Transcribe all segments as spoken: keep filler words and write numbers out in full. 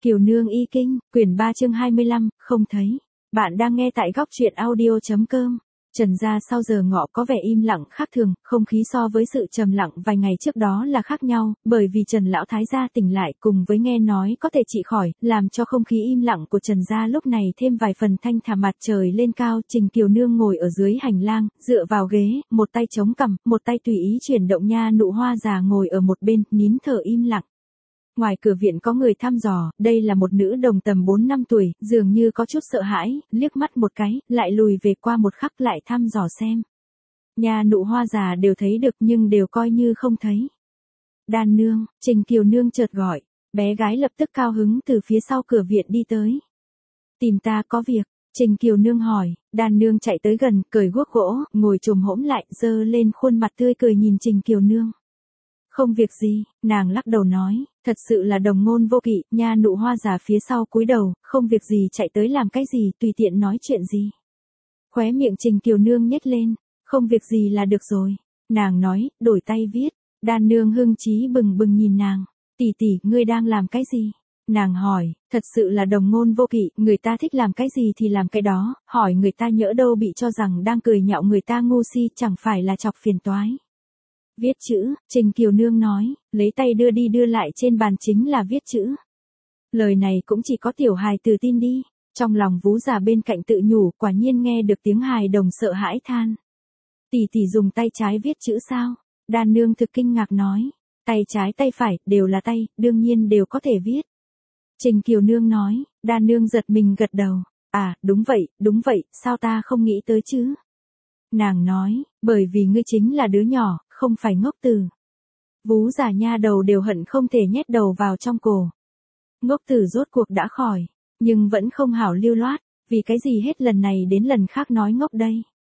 Kiều Nương y kinh, quyển ba chương hai mươi lăm, không thấy. Bạn đang nghe tại góc truyện audio chấm com. Trần gia sau giờ ngọ có vẻ im lặng khác thường, không khí so với sự trầm lặng vài ngày trước đó là khác nhau, bởi vì Trần lão thái gia tỉnh lại cùng với nghe nói có thể trị khỏi, làm cho không khí im lặng của Trần gia lúc này thêm vài phần thanh thả. Mặt trời lên cao, Trình Kiều Nương ngồi ở dưới hành lang, dựa vào ghế, một tay chống cằm, một tay tùy ý chuyển động. Nha Nụ Hoa già ngồi ở một bên, nín thở im lặng. Ngoài cửa viện có người thăm dò, đây là một nữ đồng tầm bốn năm tuổi, dường như có chút sợ hãi, liếc mắt một cái, lại lùi về qua một khắc lại thăm dò xem. Nha Nụ Hoa già đều thấy được nhưng đều coi như không thấy. Đan nương, Trình Kiều Nương chợt gọi, bé gái lập tức cao hứng từ phía sau cửa viện đi tới. Tìm ta có việc, Trình Kiều Nương hỏi, Đan nương chạy tới gần, cởi guốc gỗ, ngồi chồm hổm lại, giơ lên khuôn mặt tươi cười nhìn Trình Kiều Nương. Không việc gì, nàng lắc đầu nói, thật sự là đồng ngôn vô kỵ. Nha Nụ Hoa già phía sau cúi đầu, không việc gì chạy tới làm cái gì, tùy tiện nói chuyện gì. Khóe miệng Trình Kiều Nương nhếch lên, không việc gì là được rồi. Nàng nói, đổi tay viết. Đan nương hưng chí bừng bừng nhìn nàng, tỷ tỷ, ngươi đang làm cái gì? Nàng hỏi, thật sự là đồng ngôn vô kỵ, người ta thích làm cái gì thì làm cái đó, hỏi người ta nhỡ đâu bị cho rằng đang cười nhạo người ta ngu si, chẳng phải là chọc phiền toái. Viết chữ, Trình Kiều Nương nói, lấy tay đưa đi đưa lại trên bàn chính là viết chữ. Lời này cũng chỉ có tiểu hài tử tin đi. Trong lòng Vú già bên cạnh tự nhủ, quả nhiên nghe được tiếng hài đồng sợ hãi than. Tỷ tỷ dùng tay trái viết chữ sao? Đan nương thực kinh ngạc nói, tay trái tay phải, đều là tay, đương nhiên đều có thể viết. Trình Kiều Nương nói, Đan nương giật mình gật đầu, à, đúng vậy, đúng vậy, sao ta không nghĩ tới chứ? Nàng nói, bởi vì ngươi chính là đứa nhỏ, không phải ngốc tử. Vú già nha đầu đều hận không thể nhét đầu vào trong cổ. Ngốc tử rốt cuộc đã khỏi, nhưng vẫn không hảo lưu loát, vì cái gì hết lần này đến lần khác nói ngốc đây.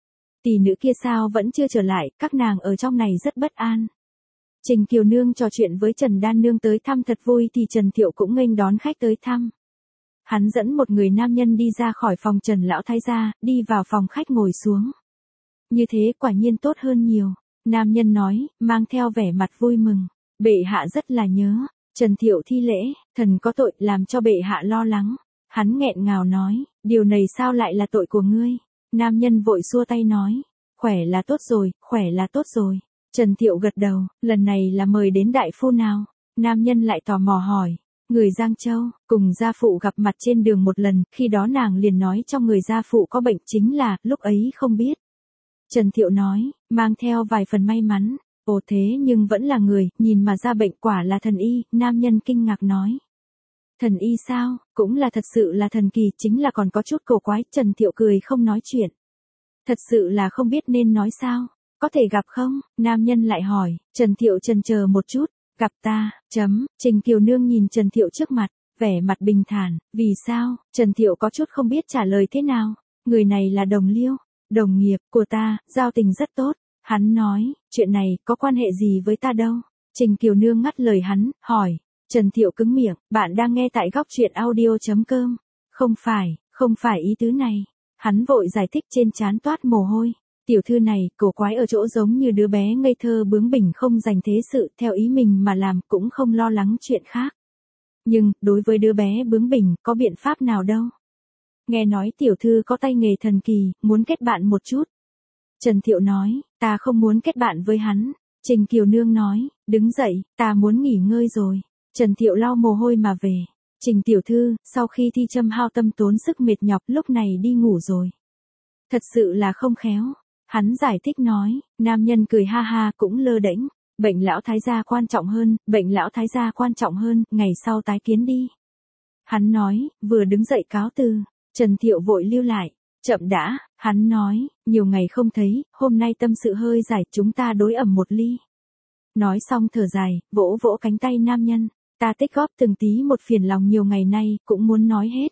Tỷ nữ kia sao vẫn chưa trở lại, các nàng ở trong này rất bất an. Trình Kiều Nương trò chuyện với Trần Đan nương tới thăm thật vui thì Trần Thiệu cũng nghênh đón khách tới thăm. Hắn dẫn một người nam nhân đi ra khỏi phòng Trần lão thái gia, đi vào phòng khách ngồi xuống. Như thế quả nhiên tốt hơn nhiều. Nam nhân nói, mang theo vẻ mặt vui mừng. Bệ hạ rất là nhớ. Trần Thiệu thi lễ, thần có tội làm cho bệ hạ lo lắng. Hắn nghẹn ngào nói, điều này sao lại là tội của ngươi? Nam nhân vội xua tay nói, khỏe là tốt rồi, khỏe là tốt rồi. Trần Thiệu gật đầu, lần này là mời đến đại phu nào? Nam nhân lại tò mò hỏi, người Giang Châu, cùng gia phụ gặp mặt trên đường một lần, khi đó nàng liền nói trong người gia phụ có bệnh, chính là, lúc ấy không biết. Trần Thiệu nói, mang theo vài phần may mắn, ồ thế nhưng vẫn là người, nhìn mà ra bệnh, quả là thần y. Nam nhân kinh ngạc nói, thần y sao, cũng là thật sự là thần kỳ, chính là còn có chút cổ quái. Trần Thiệu cười không nói chuyện, thật sự là không biết nên nói sao, có thể gặp không? Nam nhân lại hỏi. Trần Thiệu chần chờ một chút, gặp ta, chấm. Trình Kiều Nương nhìn Trần Thiệu trước mặt, vẻ mặt bình thản, vì sao? Trần Thiệu có chút không biết trả lời thế nào. Người này là đồng liêu, đồng nghiệp của ta, giao tình rất tốt. Hắn nói, chuyện này có quan hệ gì với ta đâu? Trình Kiều Nương ngắt lời hắn, hỏi. Trần Thiệu cứng miệng, bạn đang nghe tại góc truyện audio chấm com. Không phải, không phải ý tứ này. Hắn vội giải thích, trên trán toát mồ hôi. Tiểu thư này, cổ quái ở chỗ giống như đứa bé ngây thơ bướng bỉnh, không dành thế sự, theo ý mình mà làm, cũng không lo lắng chuyện khác. Nhưng, đối với đứa bé bướng bỉnh, có biện pháp nào đâu? Nghe nói tiểu thư có tay nghề thần kỳ, muốn kết bạn một chút. Trần Thiệu nói, ta không muốn kết bạn với hắn. Trình Kiều Nương nói, đứng dậy, ta muốn nghỉ ngơi rồi. Trần Thiệu lau mồ hôi mà về. Trình tiểu thư, sau khi thi châm hao tâm tốn sức mệt nhọc, lúc này đi ngủ rồi. Thật sự là không khéo. Hắn giải thích nói, nam nhân cười ha ha, cũng lơ đễnh. Bệnh lão thái gia quan trọng hơn, bệnh lão thái gia quan trọng hơn, ngày sau tái kiến đi. Hắn nói, vừa đứng dậy cáo từ. Trần Thiệu vội lưu lại, chậm đã. Hắn nói, nhiều ngày không thấy, hôm nay tâm sự hơi giải, chúng ta đối ẩm một ly. Nói xong thở dài, vỗ vỗ cánh tay nam nhân, ta tích góp từng tí một phiền lòng nhiều ngày nay, cũng muốn nói hết.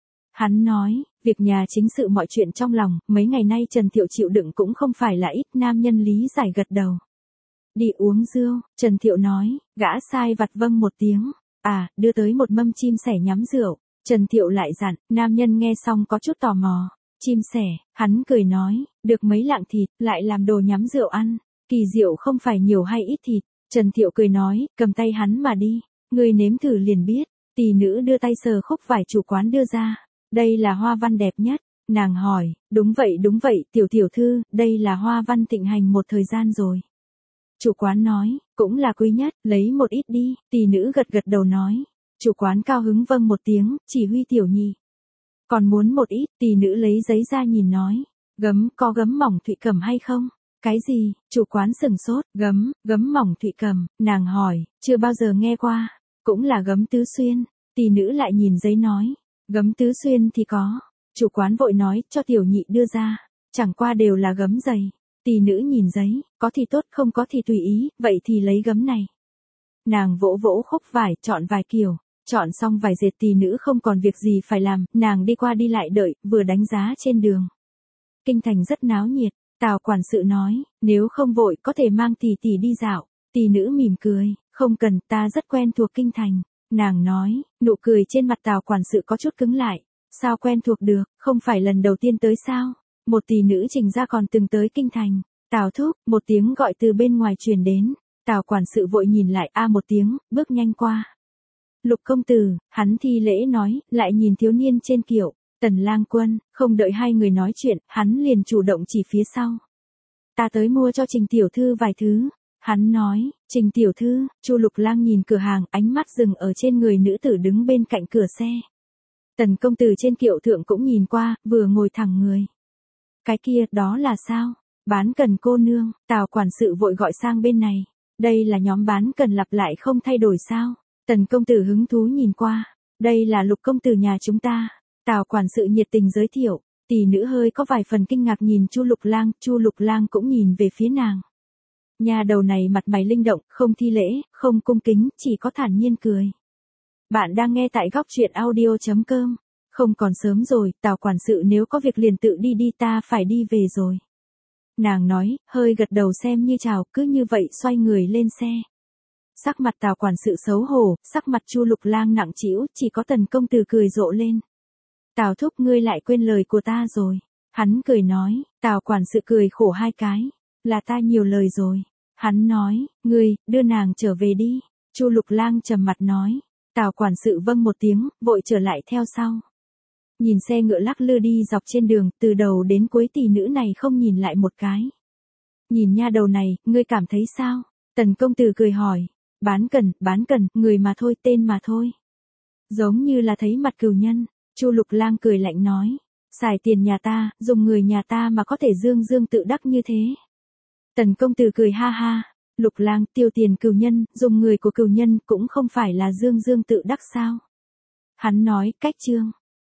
Hắn nói, việc nhà chính sự mọi chuyện trong lòng, mấy ngày nay Trần Thiệu chịu đựng cũng không phải là ít. Nam nhân lý giải gật đầu. Đi uống rượu, Trần Thiệu nói, gã sai vặt vâng một tiếng, à, đưa tới một mâm chim sẻ nhắm rượu. Trần Thiệu lại dặn, nam nhân nghe xong có chút tò mò, chim sẻ, hắn cười nói, được mấy lạng thịt, lại làm đồ nhắm rượu ăn, kỳ diệu không phải nhiều hay ít thịt. Trần Thiệu cười nói, cầm tay hắn mà đi, ngươi nếm thử liền biết. Tỷ nữ đưa tay sờ khúc vải chủ quán đưa ra. Đây là hoa văn đẹp nhất. Nàng hỏi, đúng vậy đúng vậy, tiểu tiểu thư, đây là hoa văn thịnh hành một thời gian rồi. Chủ quán nói, cũng là quý nhất, lấy một ít đi, tỷ nữ gật gật đầu nói. Chủ quán cao hứng vâng một tiếng, chỉ huy tiểu nhị. Còn muốn một ít, tỷ nữ lấy giấy ra nhìn nói. Gấm, có gấm mỏng thụy cầm hay không? Cái gì? Chủ quán sừng sốt, gấm, gấm mỏng thụy cầm, nàng hỏi, chưa bao giờ nghe qua. Cũng là gấm tứ xuyên, tỷ nữ lại nhìn giấy nói. Gấm tứ xuyên thì có. Chủ quán vội nói, cho tiểu nhị đưa ra. Chẳng qua đều là gấm dày. Tỷ nữ nhìn giấy, có thì tốt không có thì tùy ý, vậy thì lấy gấm này. Nàng vỗ vỗ khúc vải, chọn vài kiểu. Chọn xong vài dệt tỷ nữ không còn việc gì phải làm, nàng đi qua đi lại đợi, vừa đánh giá trên đường. Kinh thành rất náo nhiệt, Tào quản sự nói, nếu không vội có thể mang tỷ tỷ đi dạo. Tỷ nữ mỉm cười, không cần, ta rất quen thuộc kinh thành. Nàng nói, nụ cười trên mặt Tào quản sự có chút cứng lại. Sao quen thuộc được, không phải lần đầu tiên tới sao? Một tỷ nữ Trình ra còn từng tới kinh thành. Tào thúc, một tiếng gọi từ bên ngoài truyền đến. Tào quản sự vội nhìn lại a một tiếng, bước nhanh qua. Lục công tử, hắn thi lễ nói, lại nhìn thiếu niên trên kiệu, Tần lang quân, không đợi hai người nói chuyện, hắn liền chủ động chỉ phía sau. Ta tới mua cho Trình tiểu thư vài thứ. Hắn nói, Trình tiểu thư, Chu Lục Lang nhìn cửa hàng, ánh mắt dừng ở trên người nữ tử đứng bên cạnh cửa xe. Tần công tử trên kiệu thượng cũng nhìn qua, vừa ngồi thẳng người. Cái kia, đó là sao? Bán cần cô nương, Tào quản sự vội gọi sang bên này. Đây là nhóm bán cần lặp lại không thay đổi sao? Tần công tử hứng thú nhìn qua. Đây là Lục công tử nhà chúng ta. Tào quản sự nhiệt tình giới thiệu. Tỷ nữ hơi có vài phần kinh ngạc nhìn Chu Lục Lang, Chu Lục Lang cũng nhìn về phía nàng. Nhà đầu này mặt mày linh động, không thi lễ, không cung kính, chỉ có thản nhiên cười. Bạn đang nghe tại góc truyện audio chấm com. Không còn sớm rồi, Tào quản sự nếu có việc liền tự đi đi, ta phải đi về rồi. Nàng nói, hơi gật đầu xem như chào, cứ như vậy xoay người lên xe. Sắc mặt Tào quản sự xấu hổ, sắc mặt Chu Lục Lang nặng trĩu, chỉ có Tần công tử cười rộ lên. Tào thúc, ngươi lại quên lời của ta rồi. Hắn cười nói, Tào quản sự cười khổ hai cái. Là ta nhiều lời rồi. Hắn nói, ngươi, đưa nàng trở về đi. Chu Lục Lang trầm mặt nói. Tào quản sự vâng một tiếng, vội trở lại theo sau. Nhìn xe ngựa lắc lư đi dọc trên đường, từ đầu đến cuối tỷ nữ này không nhìn lại một cái. Nhìn nha đầu này, ngươi cảm thấy sao? Tần công tử cười hỏi. Bán cần, bán cần, người mà thôi, tên mà thôi. Giống như là thấy mặt cừu nhân. Chu Lục Lang cười lạnh nói. Xài tiền nhà ta, dùng người nhà ta mà có thể dương dương tự đắc như thế. Tần công tử cười ha ha. Lục Lang, tiêu tiền cừu nhân, dùng người của cừu nhân cũng không phải là dương dương tự đắc sao? Hắn nói, cách chương.